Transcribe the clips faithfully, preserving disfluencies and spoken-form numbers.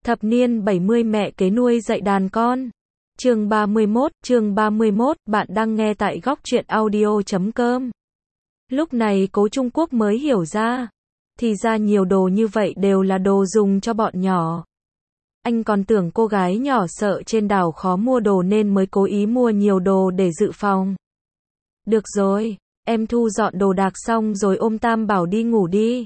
Thập niên bảy mươi mẹ kế nuôi dạy đàn con. Chương ba mươi mốt, chương ba mươi mốt, bạn đang nghe tại góc truyện audio chấm com. Lúc này Cố Trung Quốc mới hiểu ra, thì ra nhiều đồ như vậy đều là đồ dùng cho bọn nhỏ. Anh còn tưởng cô gái nhỏ sợ trên đảo khó mua đồ nên mới cố ý mua nhiều đồ để dự phòng. Được rồi, em thu dọn đồ đạc xong rồi ôm Tam Bảo đi ngủ đi.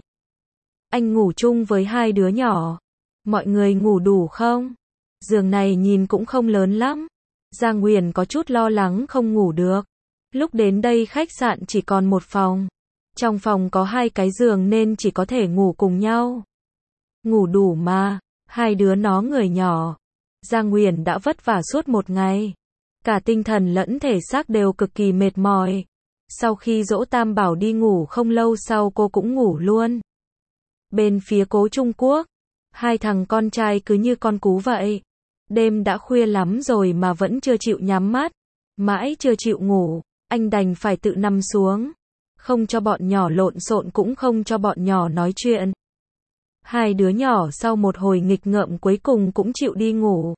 Anh ngủ chung với hai đứa nhỏ. Mọi người ngủ đủ không? Giường này nhìn cũng không lớn lắm. Giang Nguyền có chút lo lắng không ngủ được. Lúc đến đây khách sạn chỉ còn một phòng. Trong phòng có hai cái giường nên chỉ có thể ngủ cùng nhau. Ngủ đủ mà, hai đứa nó người nhỏ. Giang Nguyền đã vất vả suốt một ngày. Cả tinh thần lẫn thể xác đều cực kỳ mệt mỏi. Sau khi dỗ Tam Bảo đi ngủ không lâu sau cô cũng ngủ luôn. Bên phía Cố Trung Quốc, hai thằng con trai cứ như con cú vậy. Đêm đã khuya lắm rồi mà vẫn chưa chịu nhắm mắt. Mãi chưa chịu ngủ, anh đành phải tự nằm xuống. Không cho bọn nhỏ lộn xộn cũng không cho bọn nhỏ nói chuyện. Hai đứa nhỏ sau một hồi nghịch ngợm cuối cùng cũng chịu đi ngủ.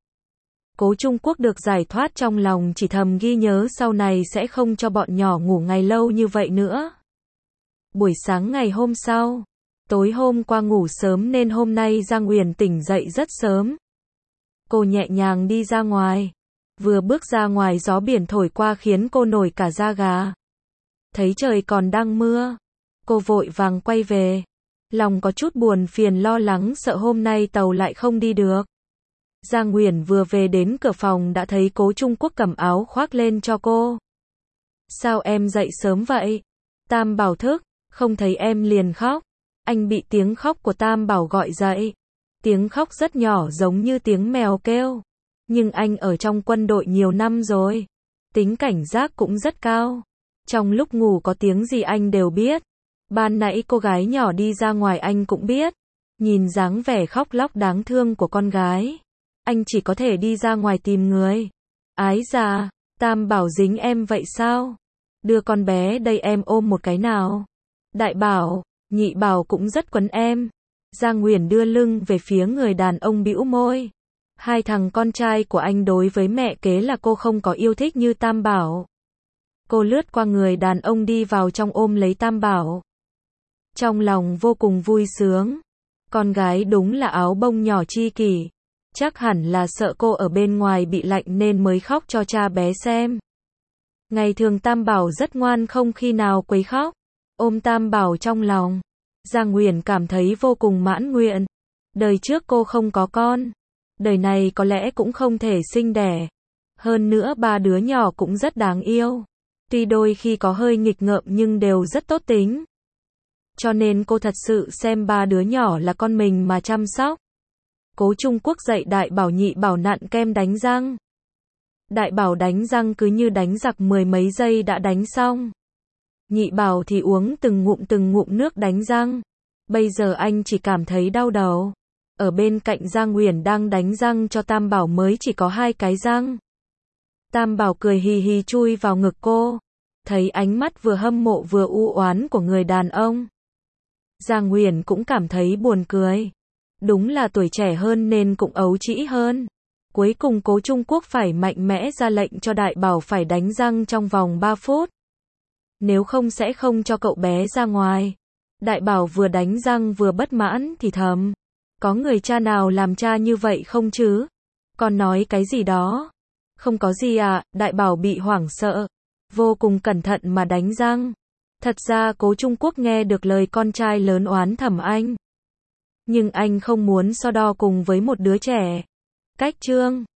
Cố Trung Quốc được giải thoát trong lòng chỉ thầm ghi nhớ sau này sẽ không cho bọn nhỏ ngủ ngày lâu như vậy nữa. Buổi sáng ngày hôm sau, tối hôm qua ngủ sớm nên hôm nay Giang Nguyền tỉnh dậy rất sớm. Cô nhẹ nhàng đi ra ngoài. Vừa bước ra ngoài gió biển thổi qua khiến cô nổi cả da gà. Thấy trời còn đang mưa, cô vội vàng quay về. Lòng có chút buồn phiền lo lắng sợ hôm nay tàu lại không đi được. Giang Nguyền vừa về đến cửa phòng đã thấy Cố Trung Quốc cầm áo khoác lên cho cô. Sao em dậy sớm vậy? Tam Bảo thức, không thấy em liền khóc. Anh bị tiếng khóc của Tam Bảo gọi dậy. Tiếng khóc rất nhỏ giống như tiếng mèo kêu. Nhưng anh ở trong quân đội nhiều năm rồi. Tính cảnh giác cũng rất cao. Trong lúc ngủ có tiếng gì anh đều biết. Ban nãy cô gái nhỏ đi ra ngoài anh cũng biết. Nhìn dáng vẻ khóc lóc đáng thương của con gái. Anh chỉ có thể đi ra ngoài tìm người. Ái già, Tam Bảo dính em vậy sao? Đưa con bé đây em ôm một cái nào. Đại Bảo, Nhị Bảo cũng rất quấn em. Giang Nguyền đưa lưng về phía người đàn ông bĩu môi. Hai thằng con trai của anh đối với mẹ kế là cô không có yêu thích như Tam Bảo. Cô lướt qua người đàn ông đi vào trong ôm lấy Tam Bảo. Trong lòng vô cùng vui sướng. Con gái đúng là áo bông nhỏ chi kỷ. Chắc hẳn là sợ cô ở bên ngoài bị lạnh nên mới khóc cho cha bé xem. Ngày thường Tam Bảo rất ngoan không khi nào quấy khóc. Ôm Tam Bảo trong lòng, Giang Nguyền cảm thấy vô cùng mãn nguyện. Đời trước cô không có con. Đời này có lẽ cũng không thể sinh đẻ. Hơn nữa ba đứa nhỏ cũng rất đáng yêu. Tuy đôi khi có hơi nghịch ngợm nhưng đều rất tốt tính. Cho nên cô thật sự xem ba đứa nhỏ là con mình mà chăm sóc. Cố Trung Quốc dạy Đại Bảo Nhị Bảo nặn kem đánh răng. Đại Bảo đánh răng cứ như đánh giặc mười mấy giây đã đánh xong. Nhị Bảo thì uống từng ngụm từng ngụm nước đánh răng. Bây giờ anh chỉ cảm thấy đau đầu. Ở bên cạnh Giang Nguyền đang đánh răng cho Tam Bảo mới chỉ có hai cái răng. Tam Bảo cười hì hì chui vào ngực cô. Thấy ánh mắt vừa hâm mộ vừa u oán của người đàn ông. Giang Nguyền cũng cảm thấy buồn cười. Đúng là tuổi trẻ hơn nên cũng ấu trĩ hơn. Cuối cùng Cố Trung Quốc phải mạnh mẽ ra lệnh cho Đại Bảo phải đánh răng trong vòng ba phút. Nếu không sẽ không cho cậu bé ra ngoài. Đại Bảo vừa đánh răng vừa bất mãn thì thầm. Có người cha nào làm cha như vậy không chứ? Con nói cái gì đó? Không có gì à, Đại Bảo bị hoảng sợ. Vô cùng cẩn thận mà đánh răng. Thật ra Cố Trung Quốc nghe được lời con trai lớn oán thầm anh. Nhưng anh không muốn so đo cùng với một đứa trẻ. Cách chương